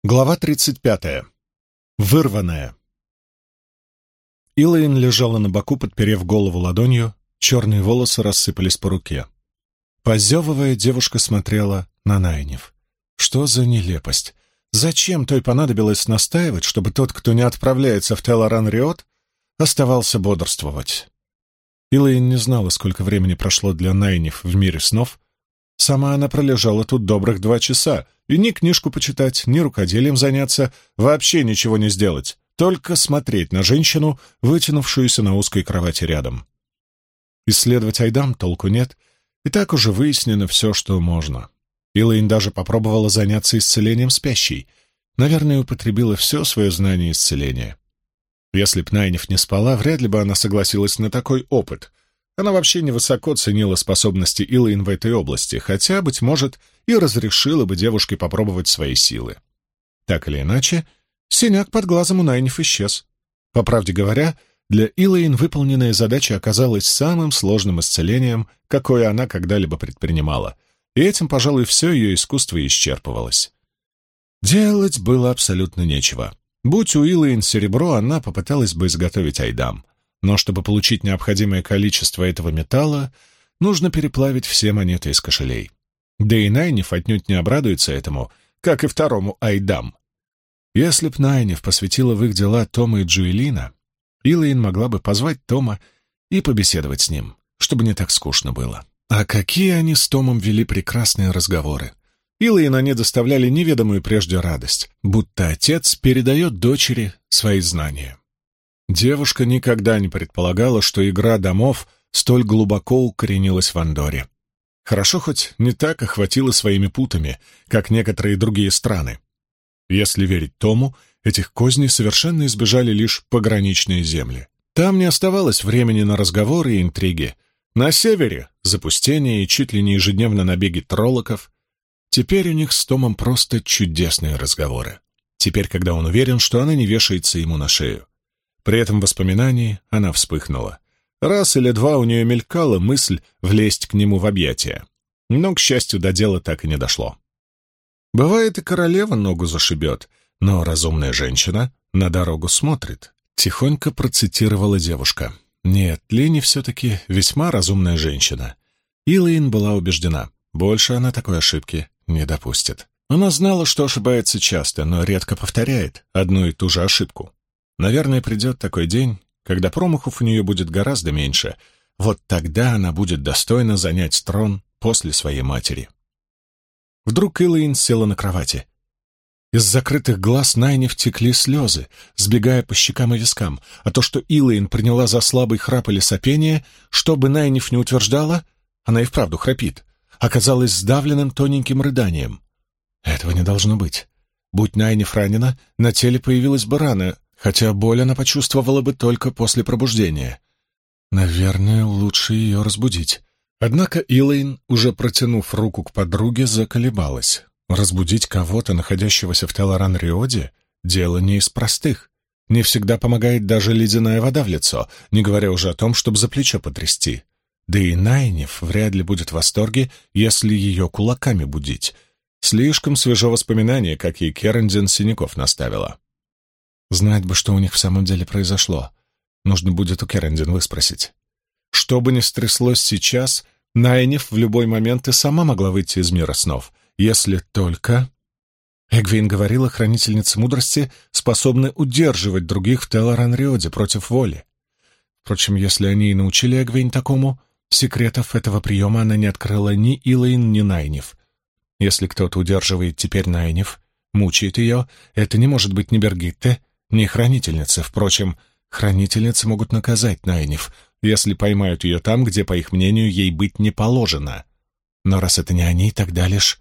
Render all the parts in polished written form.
Глава 35. Вырванная. Илэйн лежала на боку, подперев голову ладонью, черные волосы рассыпались по руке. Позевывая, девушка смотрела на Найниф. Что за нелепость? Зачем той понадобилось настаивать, чтобы тот, кто не отправляется в Телоран-Риот, оставался бодрствовать? Илэйн не знала, сколько времени прошло для Найниф в мире снов. Сама она пролежала тут добрых 2 часа, и ни книжку почитать, ни рукоделием заняться, вообще ничего не сделать, только смотреть на женщину, вытянувшуюся на узкой кровати рядом. Исследовать Айдам толку нет, и так уже выяснено все, что можно. Илэйн даже попробовала заняться исцелением спящей. Наверное, употребила все свое знание исцеления. Если б Найниф не спала, вряд ли бы она согласилась на такой опыт. Она вообще невысоко ценила способности Илэйн в этой области, хотя, быть может, и разрешила бы девушке попробовать свои силы. Так или иначе, синяк под глазом у Найниф исчез. По правде говоря, для Илэйн выполненная задача оказалась самым сложным исцелением, какое она когда-либо предпринимала, и этим, пожалуй, все ее искусство исчерпывалось. Делать было абсолютно нечего. Будь у Илэйн серебро, она попыталась бы изготовить Айдам. Но чтобы получить необходимое количество этого металла, нужно переплавить все монеты из кошелей. Да и Найниф отнюдь не обрадуется этому, как и второму Айдам. Если б Найниф посвятила в их дела Тома и Джуэлина, Илэйн могла бы позвать Тома и побеседовать с ним, чтобы не так скучно было. А какие они с Томом вели прекрасные разговоры. Илэйн они доставляли неведомую прежде радость, будто отец передает дочери свои знания. Девушка никогда не предполагала, что игра домов столь глубоко укоренилась в Андорре. Хорошо хоть не так охватила своими путами, как некоторые другие страны. Если верить Тому, этих козней совершенно избежали лишь пограничные земли. Там не оставалось времени на разговоры и интриги. На севере — запустение и чуть ли не ежедневно набеги троллоков. Теперь у них с Томом просто чудесные разговоры. Теперь, когда он уверен, что она не вешается ему на шею. При этом воспоминании она вспыхнула. Раз или два у нее мелькала мысль влезть к нему в объятия. Но, к счастью, до дела так и не дошло. Бывает, и королева ногу зашибет, но разумная женщина на дорогу смотрит. Тихонько процитировала девушка. Нет, Лини все-таки весьма разумная женщина. Илэйн была убеждена, больше она такой ошибки не допустит. Она знала, что ошибается часто, но редко повторяет одну и ту же ошибку. Наверное, придет такой день, когда промахов у нее будет гораздо меньше. Вот тогда она будет достойна занять трон после своей матери. Вдруг Илэйн села на кровати. Из закрытых глаз Найниф текли слезы, сбегая по щекам и вискам, а то, что Илэйн приняла за слабый храп или сопение, что бы Найниф не утверждала, она и вправду храпит, оказалось сдавленным тоненьким рыданием. Этого не должно быть. Будь Найниф ранена, на теле появилась бы рана, хотя боль она почувствовала бы только после пробуждения. Наверное, лучше ее разбудить. Однако Илэйн, уже протянув руку к подруге, заколебалась. Разбудить кого-то, находящегося в Телоран-Риоде, дело не из простых. Не всегда помогает даже ледяная вода в лицо, не говоря уже о том, чтобы за плечо потрясти. Да и Найниф вряд ли будет в восторге, если ее кулаками будить. Слишком свежо воспоминание, как ей Керендин синяков наставила. Знать бы, что у них в самом деле произошло. Нужно будет у Керендин выспросить. Что бы ни стряслось сейчас, Найниф в любой момент и сама могла выйти из мира снов, если только... Эгвейн говорила, хранительницы мудрости способны удерживать других в Телоран-Риоде против воли. Впрочем, если они и научили Эгвейн такому, секретов этого приема она не открыла ни Илэйн, ни Найниф. Если кто-то удерживает теперь Найниф, мучает ее, это не может быть ни Бергитте, ни хранительницы. Впрочем, хранительницы могут наказать Найниф, если поймают ее там, где, по их мнению, ей быть не положено. Но раз это не они, тогда лишь...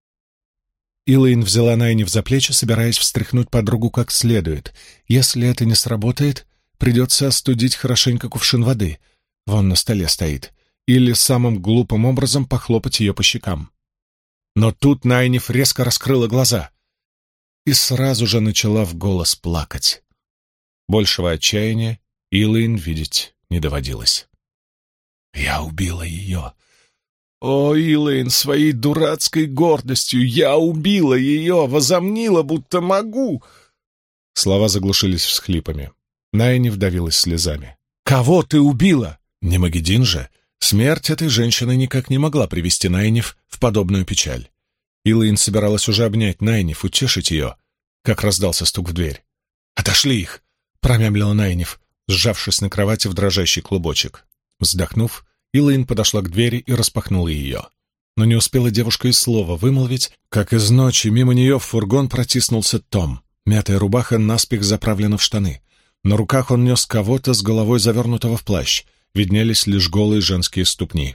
Илэйн взяла Найниф за плечи, собираясь встряхнуть подругу как следует. Если это не сработает, придется остудить хорошенько кувшин воды. Вон на столе стоит. Или самым глупым образом похлопать ее по щекам. Но тут Найниф резко раскрыла глаза и сразу же начала в голос плакать. Большего отчаяния Илэйн видеть не доводилось. «Я убила ее! О, Илэйн, своей дурацкой гордостью я убила ее, возомнила, будто могу!» Слова заглушились всхлипами. Найниф давилась слезами. «Кого ты убила?» «Не Магедин же!» Смерть этой женщины никак не могла привести Найниф в подобную печаль. Илэйн собиралась уже обнять Найниф, утешить ее, как раздался стук в дверь. «Отошли их!» — промямлила Найниф, сжавшись на кровати в дрожащий клубочек. Вздохнув, Илэйн подошла к двери и распахнула ее. Но не успела девушка и слова вымолвить, как из ночи мимо нее в фургон протиснулся Том. Мятая рубаха наспех заправлена в штаны. На руках он нес кого-то с головой завернутого в плащ. Виднелись лишь голые женские ступни.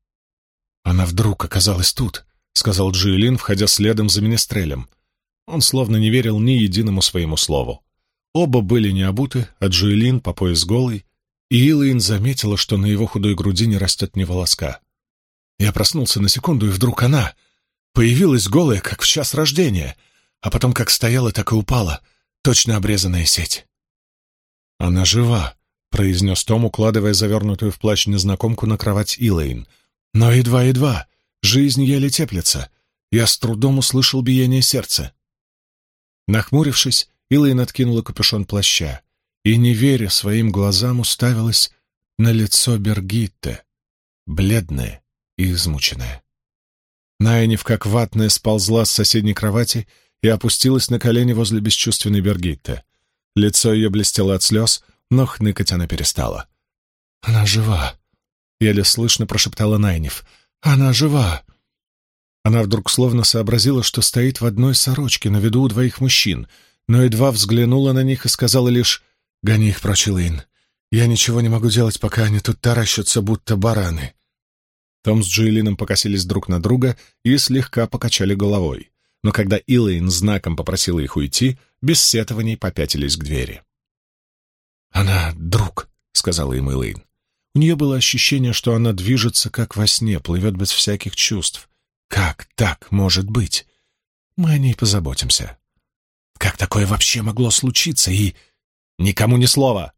«Она вдруг оказалась тут», — сказал Джоэлин, входя следом за Менестрелем. Он словно не верил ни единому своему слову. Оба были не обуты, а Джоэлин по пояс голый, и Илэйн заметила, что на его худой груди не растет ни волоска. Я проснулся на секунду, и вдруг она появилась голая, как в час рождения, а потом как стояла, так и упала, точно обрезанная сеть. «Она жива», — произнес Том, укладывая завернутую в плащ незнакомку на кровать Илэйн. «Но едва-едва, жизнь еле теплится. Я с трудом услышал биение сердца». Нахмурившись, Илэйн откинула капюшон плаща и, не веря своим глазам, уставилась на лицо Бергитте, бледное и измученное. Найниф, как ватная, сползла с соседней кровати и опустилась на колени возле бесчувственной Бергитте. Лицо ее блестело от слез, но хныкать она перестала. «Она жива!» — еле слышно прошептала Найниф. «Она жива!» Она вдруг словно сообразила, что стоит в одной сорочке на виду у двоих мужчин, но едва взглянула на них и сказала лишь: «Гони их прочь, Илэйн. Я ничего не могу делать, пока они тут таращатся, будто бараны». Том с Джоэлином покосились друг на друга и слегка покачали головой. Но когда Илэйн знаком попросила их уйти, без сетований попятились к двери. «Она друг», — сказала им Илэйн. У нее было ощущение, что она движется, как во сне, плывет без всяких чувств. Как так может быть? Мы о ней позаботимся. Как такое вообще могло случиться? И никому ни слова.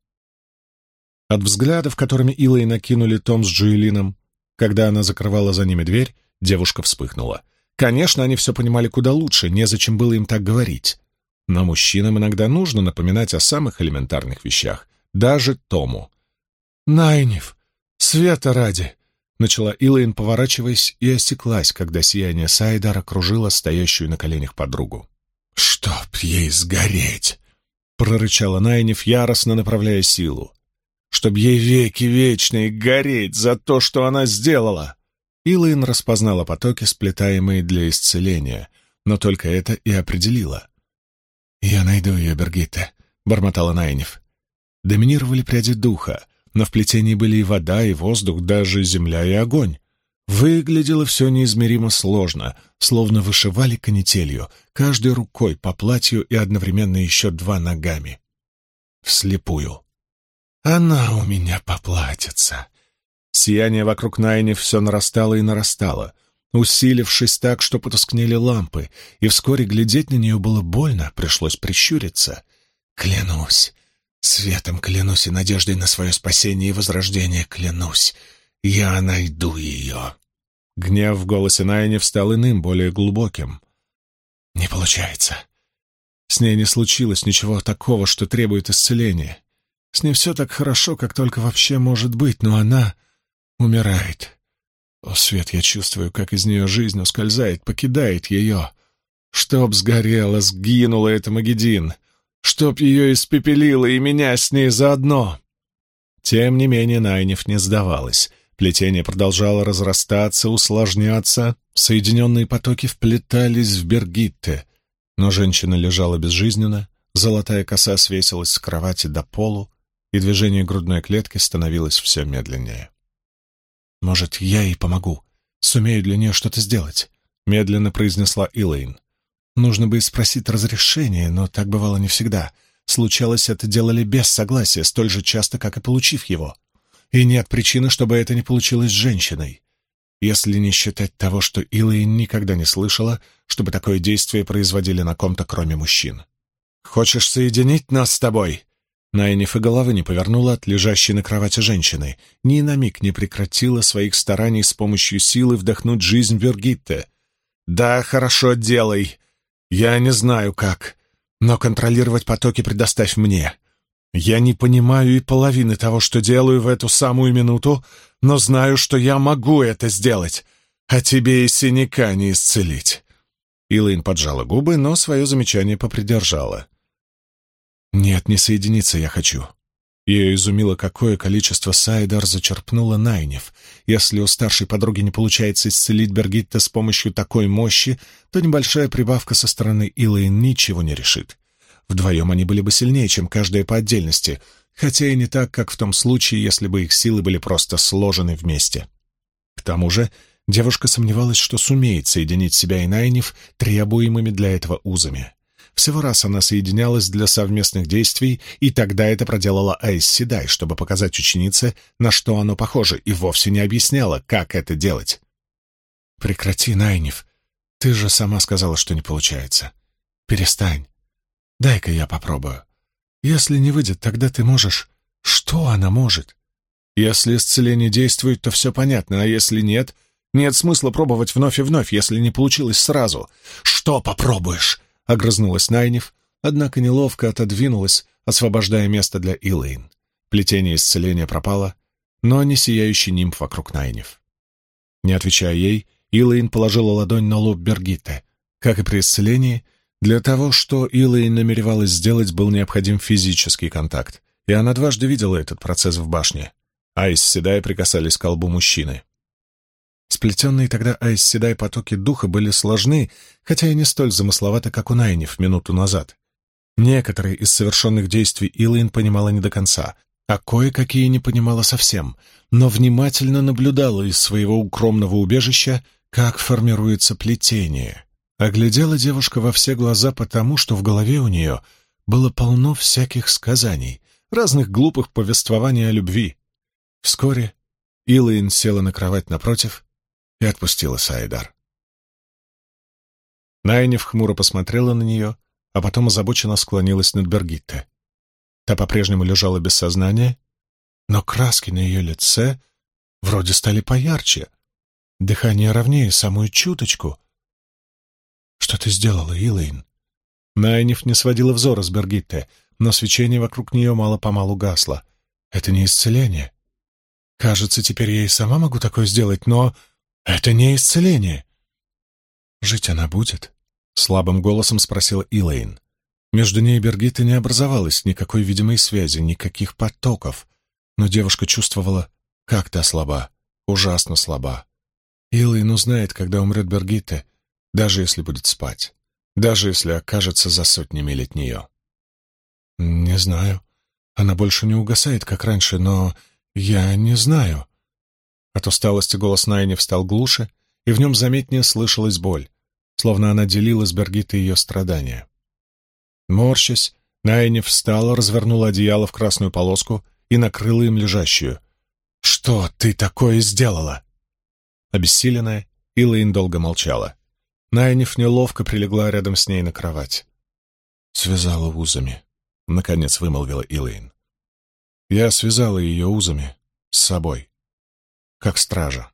От взглядов, которыми Илэйн накинули Том с Джоэлином, когда она закрывала за ними дверь, девушка вспыхнула. Конечно, они все понимали куда лучше, незачем было им так говорить. Но мужчинам иногда нужно напоминать о самых элементарных вещах, даже Тому. «Найниф, света ради!» — начала Илэйн, поворачиваясь, и осеклась, когда сияние Сайдар окружило стоящую на коленях подругу. «Чтоб ей сгореть!» — прорычала Найниф, яростно направляя силу. «Чтоб ей веки вечные гореть за то, что она сделала!» Илэйн распознала потоки, сплетаемые для исцеления, но только это и определила. «Я найду ее, Бергитте», — бормотала Найниф. Доминировали пряди духа, но в плетении были и вода, и воздух, даже земля и огонь. Выглядело все неизмеримо сложно, словно вышивали канителью, каждой рукой по платью и одновременно еще два ногами. Вслепую. «Она у меня поплатится». Сияние вокруг Найниф все нарастало и нарастало, усилившись так, что потускнели лампы, и вскоре глядеть на нее было больно, пришлось прищуриться. «Клянусь, светом клянусь и надеждой на свое спасение и возрождение клянусь, я найду ее». Гнев в голосе Найниф стал иным, более глубоким. «Не получается. С ней не случилось ничего такого, что требует исцеления. С ней все так хорошо, как только вообще может быть, но она умирает. О, Свет, я чувствую, как из нее жизнь ускользает, покидает ее. Чтоб сгорела, сгинула эта Магедин, чтоб ее испепелило и меня с ней заодно». Тем не менее Найниф не сдавалась. Плетение продолжало разрастаться, усложняться, соединенные потоки вплетались в Бергитте. Но женщина лежала безжизненно, золотая коса свесилась с кровати до полу, и движение грудной клетки становилось все медленнее. «Может, я ей помогу? Сумею для нее что-то сделать?» — медленно произнесла Илэйн. Нужно бы спросить разрешения, но так бывало не всегда. Случалось, это делали без согласия, столь же часто, как и получив его. И нет причины, чтобы это не получилось с женщиной. Если не считать того, что Илэйн никогда не слышала, чтобы такое действие производили на ком-то, кроме мужчин. «Хочешь соединить нас с тобой?» Найниф и головы не повернула от лежащей на кровати женщины, ни на миг не прекратила своих стараний с помощью силы вдохнуть жизнь Бергитте. «Да, хорошо, делай. Я не знаю как, но контролировать потоки предоставь мне. Я не понимаю и половины того, что делаю в эту самую минуту, но знаю, что я могу это сделать, а тебе и синяка не исцелить». Илэйн поджала губы, но свое замечание попридержала. «Нет, не соединиться я хочу». Ее изумило, какое количество Сайдар зачерпнула Найниф. Если у старшей подруги не получается исцелить Бергитте с помощью такой мощи, то небольшая прибавка со стороны Илэйн ничего не решит. Вдвоем они были бы сильнее, чем каждая по отдельности, хотя и не так, как в том случае, если бы их силы были просто сложены вместе. К тому же девушка сомневалась, что сумеет соединить себя и Найниф требуемыми для этого узами. Всего раз она соединялась для совместных действий, и тогда это проделала Айс Седай, чтобы показать ученице, на что оно похоже, и вовсе не объясняла, как это делать. «Прекрати, Найниф. Ты же сама сказала, что не получается. Перестань. Дай-ка я попробую. Если не выйдет, тогда ты можешь...» «Что она может?» «Если исцеление действует, то все понятно, а если нет, нет смысла пробовать вновь и вновь, если не получилось сразу». «Что попробуешь?» — огрызнулась Найниф, однако неловко отодвинулась, освобождая место для Илэйн. Плетение исцеления пропало, но не сияющий нимб вокруг Найниф. Не отвечая ей, Илэйн положила ладонь на лоб Бергитте. Как и при исцелении, для того, что Илэйн намеревалась сделать, был необходим физический контакт, и она дважды видела этот процесс в башне. Айс Седай прикасались к колбу мужчины. Сплетенные тогда Айс Седай потоки духа были сложны, хотя и не столь замысловаты, как у Найниф минуту назад. Некоторые из совершенных действий Илэйн понимала не до конца, а кое-какие не понимала совсем, но внимательно наблюдала из своего укромного убежища, как формируется плетение. Оглядела девушка во все глаза потому, что в голове у нее было полно всяких сказаний, разных глупых повествований о любви. Вскоре Илэйн села на кровать напротив и отпустила Сайдар. Найниф хмуро посмотрела на нее, а потом озабоченно склонилась над Бергитте. Та по-прежнему лежала без сознания, но краски на ее лице вроде стали поярче, дыхание ровнее, самую чуточку. «Что ты сделала, Илэйн?» Найниф не сводила взора с Бергитте, но свечение вокруг нее мало-помалу гасло. «Это не исцеление. Кажется, теперь я и сама могу такое сделать, но это не исцеление». «Жить она будет?» — слабым голосом спросила Илэйн. Между ней и Бергиттой не образовалось никакой видимой связи, никаких потоков, но девушка чувствовала, как та слаба, ужасно слаба. Илэйн узнает, когда умрет Бергитта, даже если будет спать, даже если окажется за сотни миль от нее. «Не знаю. Она больше не угасает, как раньше, но я не знаю». От усталости голос Найниф стал глуше, и в нем заметнее слышалась боль, словно она делила с Бергиттой ее страдания. Морщась, Найниф встала, развернула одеяло в красную полоску и накрыла им лежащую. «Что ты такое сделала?» Обессиленная, Илэйн долго молчала. Найниф неловко прилегла рядом с ней на кровать. «Связала узами», — наконец вымолвила Илэйн. «Я связала ее узами с собой, как стража».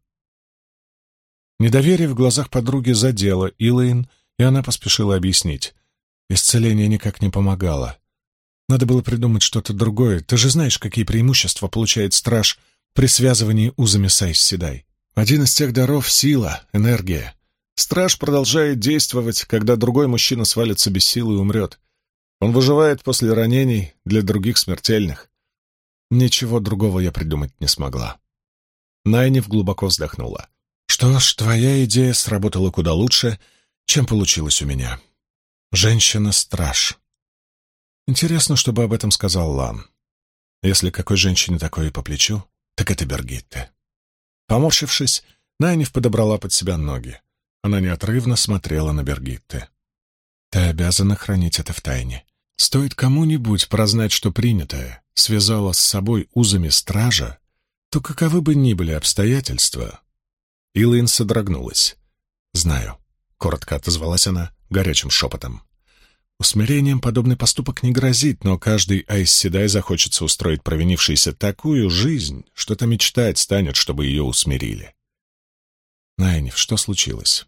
Недоверие в глазах подруги задело Илэйн, и она поспешила объяснить. Исцеление никак не помогало. Надо было придумать что-то другое. Ты же знаешь, какие преимущества получает страж при связывании узами с Айс Седай. Один из тех даров — сила, энергия. Страж продолжает действовать, когда другой мужчина свалится без силы и умрет. Он выживает после ранений, для других смертельных. Ничего другого я придумать не смогла. Найниф глубоко вздохнула. Что ж, твоя идея сработала куда лучше, чем получилось у меня. Женщина-страж. Интересно, что бы об этом сказал Лан. Если какой женщине такое по плечу, так это Бергитте. Поморщившись, Найниф подобрала под себя ноги. Она неотрывно смотрела на Бергитте. «Ты обязана хранить это в тайне. Стоит кому-нибудь прознать, что принятое связала с собой узами стража, то каковы бы ни были обстоятельства...» Илэйн содрогнулась. «Знаю», — коротко отозвалась она горячим шепотом. Усмирением подобный поступок не грозит, но каждый Айс-Седай захочется устроить провинившейся такую жизнь, что-то мечтать станет, чтобы ее усмирили. Найниф, что случилось?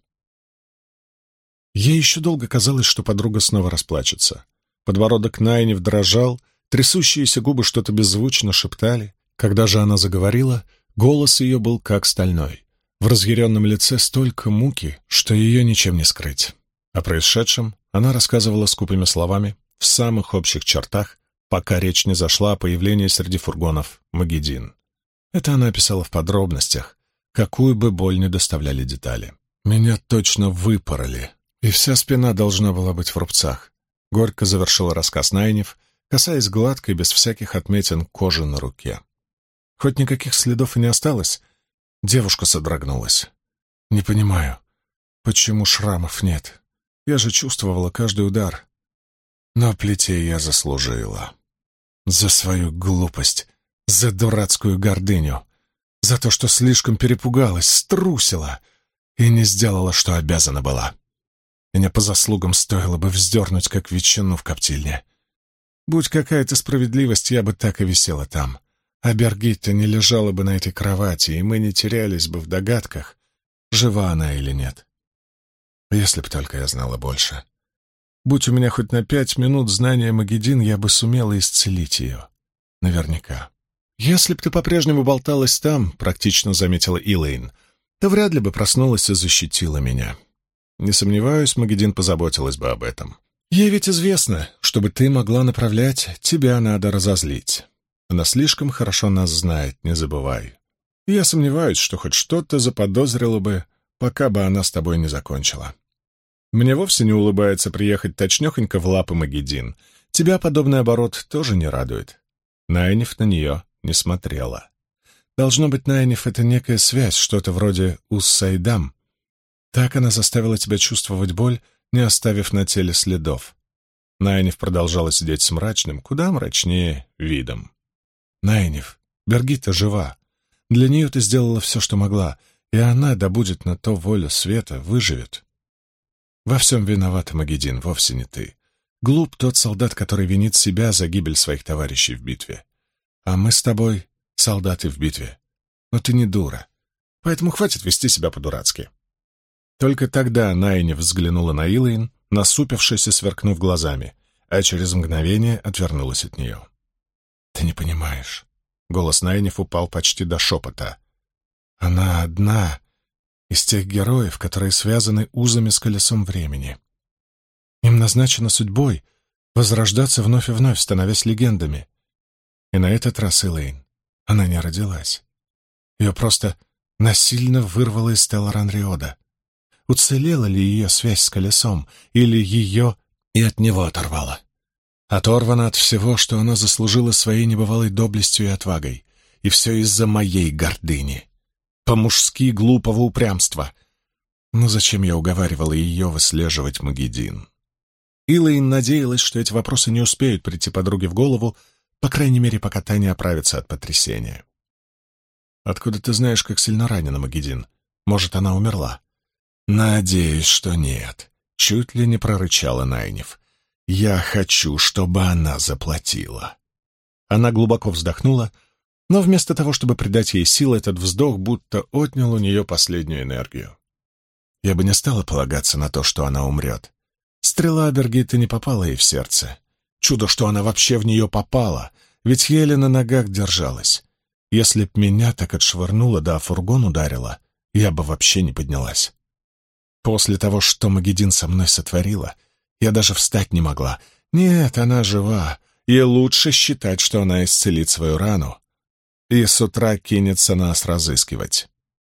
Ей еще долго казалось, что подруга снова расплачется. Подбородок Найниф дрожал, трясущиеся губы что-то беззвучно шептали. Когда же она заговорила, голос ее был как стальной. В разъяренном лице столько муки, что ее ничем не скрыть. О происшедшем она рассказывала скупыми словами, в самых общих чертах, пока речь не зашла о появлении среди фургонов Магеддин. Это она описала в подробностях, какую бы боль не доставляли детали. «Меня точно выпороли, и вся спина должна была быть в рубцах», — горько завершила рассказ Найниф, касаясь гладкой, без всяких отметин, кожи на руке. Хоть никаких следов и не осталось, девушка содрогнулась. «Не понимаю, почему шрамов нет? Я же чувствовала каждый удар. Но плетей я заслужила. За свою глупость, за дурацкую гордыню, за то, что слишком перепугалась, струсила и не сделала, что обязана была. Меня по заслугам стоило бы вздернуть, как ветчину в коптильне. Будь какая-то справедливость, я бы так и висела там. А Бергитта не лежала бы на этой кровати, и мы не терялись бы в догадках, жива она или нет. Если б только я знала больше. Будь у меня хоть на 5 минут знания Магеддин, я бы сумела исцелить ее. Наверняка. «Если б ты по-прежнему болталась там, — практично заметила Илэйн, — то вряд ли бы проснулась и защитила меня. Не сомневаюсь, Магеддин позаботилась бы об этом. Ей ведь известно, чтобы ты могла направлять, тебя надо разозлить. Она слишком хорошо нас знает, не забывай. И я сомневаюсь, что хоть что-то заподозрила бы, пока бы она с тобой не закончила. Мне вовсе не улыбается приехать точнёхонько в лапы Магеддин. Тебя подобный оборот тоже не радует». Найниф на нее не смотрела. Должно быть, Найниф — это некая связь, что-то вроде Ус-Сайдам. Так она заставила тебя чувствовать боль, не оставив на теле следов. Найниф продолжала сидеть с мрачным, куда мрачнее, видом. «Найниф, Бергитта жива. Для нее ты сделала все, что могла, и она, да будет на то воля света, выживет. Во всем виновата Магеддин, вовсе не ты. Глуп тот солдат, который винит себя за гибель своих товарищей в битве. А мы с тобой солдаты в битве. Но ты не дура, поэтому хватит вести себя по-дурацки». Только тогда Найниф взглянула на Илэйн, насупившись и сверкнув глазами, а через мгновение отвернулась от нее. «Ты не понимаешь». Голос Найниф упал почти до шепота. «Она одна из тех героев, которые связаны узами с колесом времени. Им назначено судьбой возрождаться вновь и вновь, становясь легендами. И на этот раз, Илэйн, она не родилась. Ее просто насильно вырвало из Телларанриода. Уцелела ли ее связь с колесом, или ее и от него оторвало? Оторвана от всего, что она заслужила своей небывалой доблестью и отвагой. И все из-за моей гордыни. По-мужски глупого упрямства. Но зачем я уговаривала ее выслеживать Магеддин? Илэйн надеялась, что эти вопросы не успеют прийти подруге в голову, по крайней мере, пока та не оправится от потрясения. «Откуда ты знаешь, как сильно ранена Магеддин? Может, она умерла?» «Надеюсь, что нет», — чуть ли не прорычала Найниф. «Я хочу, чтобы она заплатила». Она глубоко вздохнула, но вместо того, чтобы придать ей сил, этот вздох будто отнял у нее последнюю энергию. «Я бы не стала полагаться на то, что она умрет. Стрела Бергитты не попала ей в сердце. Чудо, что она вообще в нее попала, ведь еле на ногах держалась. Если б меня так отшвырнуло, да о фургон ударила, я бы вообще не поднялась. После того, что Магеддин со мной сотворила, я даже встать не могла. Нет, она жива, и лучше считать, что она исцелит свою рану, и с утра кинется нас разыскивать.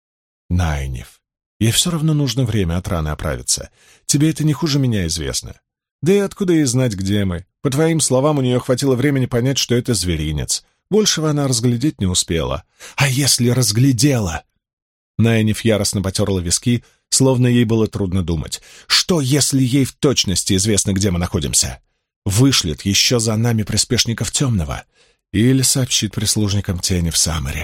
Найниф, ей все равно нужно время от раны оправиться. Тебе это не хуже меня известно. Да и откуда ей знать, где мы? По твоим словам, у нее хватило времени понять, что это зверинец. Большего она разглядеть не успела. А если разглядела? Найниф яростно потерла виски, словно ей было трудно думать. Что, если ей в точности известно, где мы находимся? Вышлет еще за нами приспешников Темного или сообщит прислужникам Тени в Саммере.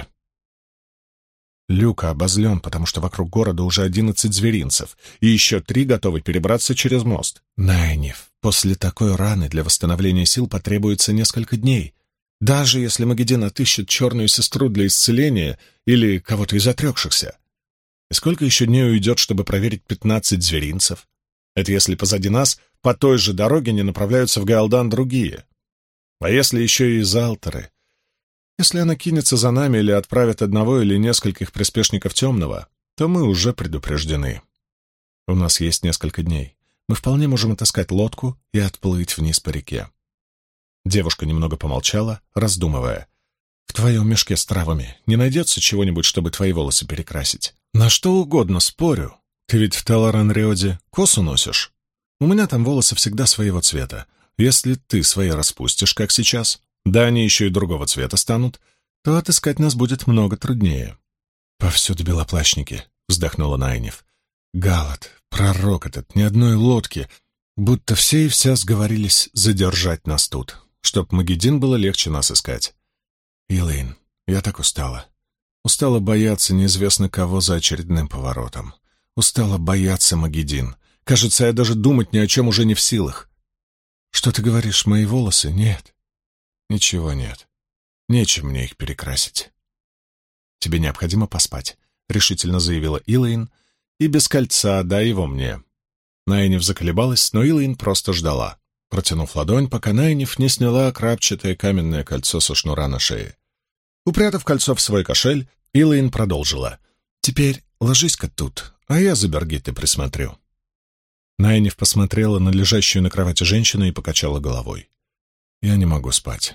Люка обозлен, потому что вокруг города уже 11 зверинцев, и еще 3 готовы перебраться через мост. Найниф, После такой раны для восстановления сил потребуется несколько дней, даже если Магеддин отыщет черную сестру для исцеления или кого-то из отрекшихся. И сколько еще дней уйдет, чтобы проверить 15 зверинцев? Это если позади нас по той же дороге не направляются в Гаалдан другие. А если еще и из Алтеры? Если она кинется за нами или отправит одного или нескольких приспешников Темного, то мы уже предупреждены. У нас есть несколько дней. Мы вполне можем отыскать лодку и отплыть вниз по реке. Девушка немного помолчала, раздумывая. В твоем мешке с травами не найдется чего-нибудь, чтобы твои волосы перекрасить? На что угодно, спорю. Ты ведь в Таларан-Риоде косу носишь? У меня там волосы всегда своего цвета. Если ты свои распустишь, как сейчас, да они еще и другого цвета станут, то отыскать нас будет много труднее. Повсюду белоплащники, вздохнула Найниф. Галат, пророк этот, ни одной лодки, будто все и вся сговорились задержать нас тут, чтоб Магеддин было легче нас искать. Илэйн, я так устала. Устала бояться неизвестно кого за очередным поворотом. Устала бояться Магеддин. Кажется, я даже думать ни о чем уже не в силах. Что ты говоришь, мои волосы? Нет. Ничего нет. Нечем мне их перекрасить. Тебе необходимо поспать, решительно заявила Илэйн, и без кольца дай его мне. Найниф заколебалась, но Илэйн просто ждала, протянув ладонь, пока Найниф не сняла крапчатое каменное кольцо со шнура на шее. Упрятав кольцо в свой кошель, Илэйн продолжила. «Теперь ложись-ка тут, а я за Бергиттой присмотрю». Найниф посмотрела на лежащую на кровати женщину и покачала головой. «Я не могу спать.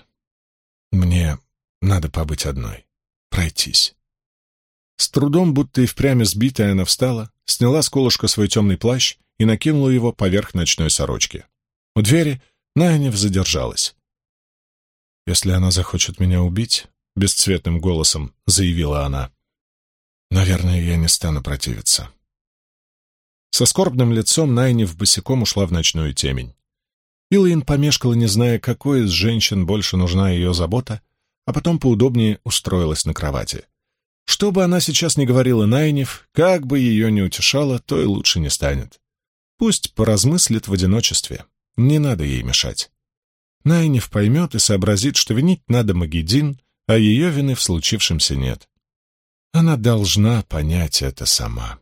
Мне надо побыть одной, пройтись». С трудом, будто и впрямь сбитая, она встала, сняла с колышка свой темный плащ и накинула его поверх ночной сорочки. У двери Найниф задержалась. «Если она захочет меня убить», — бесцветным голосом заявила она, — «наверное, я не стану противиться». Со скорбным лицом Найниф босиком ушла в ночную темень. Илэйн помешкала, не зная, какой из женщин больше нужна ее забота, а потом поудобнее устроилась на кровати. Что бы она сейчас ни говорила Найниф, как бы ее ни утешала, то и лучше не станет. Пусть поразмыслит в одиночестве, не надо ей мешать. Найниф поймет и сообразит, что винить надо Магеддин, а ее вины в случившемся нет. Она должна понять это сама.